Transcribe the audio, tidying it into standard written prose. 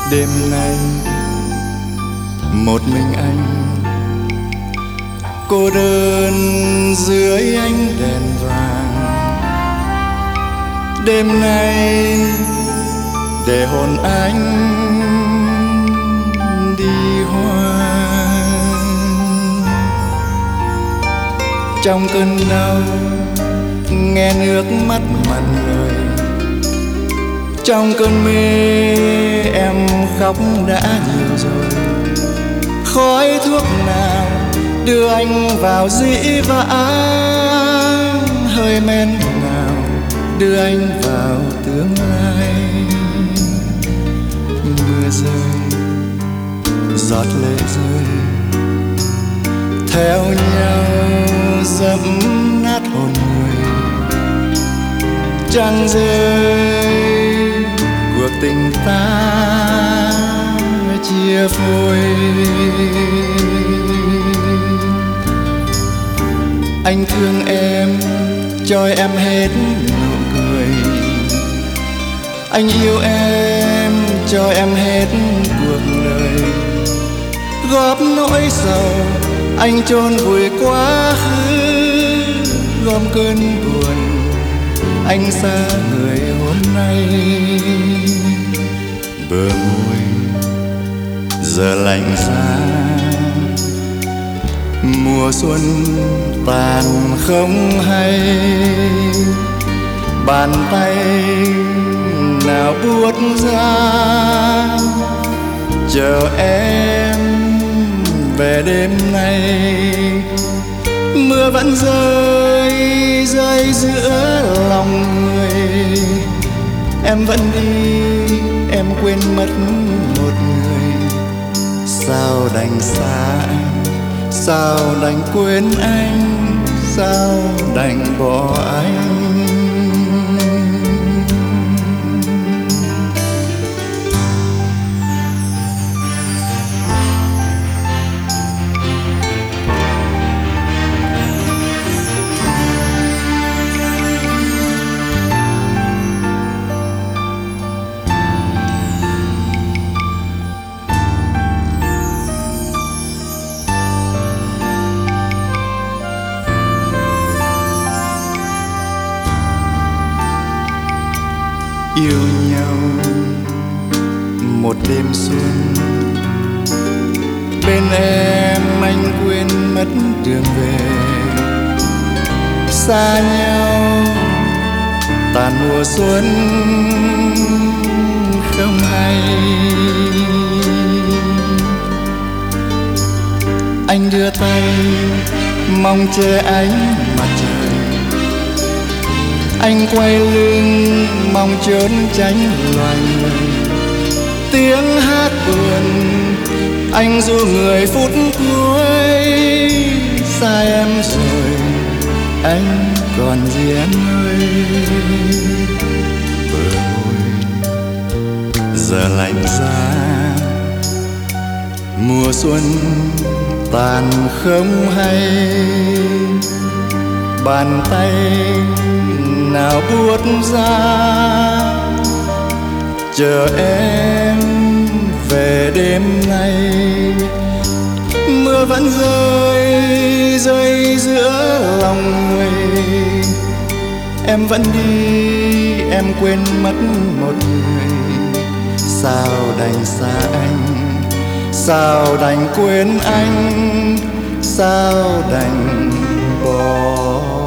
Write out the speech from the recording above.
Đêm nay một mình anh cô đơn dưới ánh đèn vàng. Đêm nay để hồn anh đi hoang. Trong cơn đau nghe nước mắt mặn lời, trong cơn mê em khóc đã nhiều rồi. Khói thuốc nào đưa anh vào dĩ vãng, hơi men nào đưa anh vào tương lai. Mưa rơi, giọt lệ rơi, theo nhau dẫm nát hồn người. Trăng rơi, cuộc tình ta chia phôi. Anh thương em, cho em hết nụ cười. Anh yêu em, cho em hết cuộc đời. Góp nỗi sầu, anh chôn vùi quá khứ. Gom cơn buồn, anh xa người hôm nay. Bờ môi giờ lạnh giá, mùa xuân tàn không hay. Bàn tay nào buốt ra chờ em về đêm nay. Mưa vẫn rơi rơi giữa lòng người. Em vẫn đi, em quên mất một người. Sao đành xa anh, sao đành quên anh, sao đành bỏ anh. Yêu nhau một đêm xuân, bên em anh quên mất đường về. Xa nhau tàn mùa xuân không hay. Anh đưa tay mong che ánh mặt trời. Anh quay lưng mong trốn tránh loài người. Tiếng hát buồn anh ru người phút cuối. Xa em rồi anh còn gì em ơi. Bờ môi giờ lạnh giá, mùa xuân tàn không hay. Bàn tay nào buốt ra chờ em về đêm nay. Mưa vẫn rơi rơi giữa lòng người. Em vẫn đi, em quên mất một người. Sao đành xa anh, sao đành quên anh, sao đành bỏ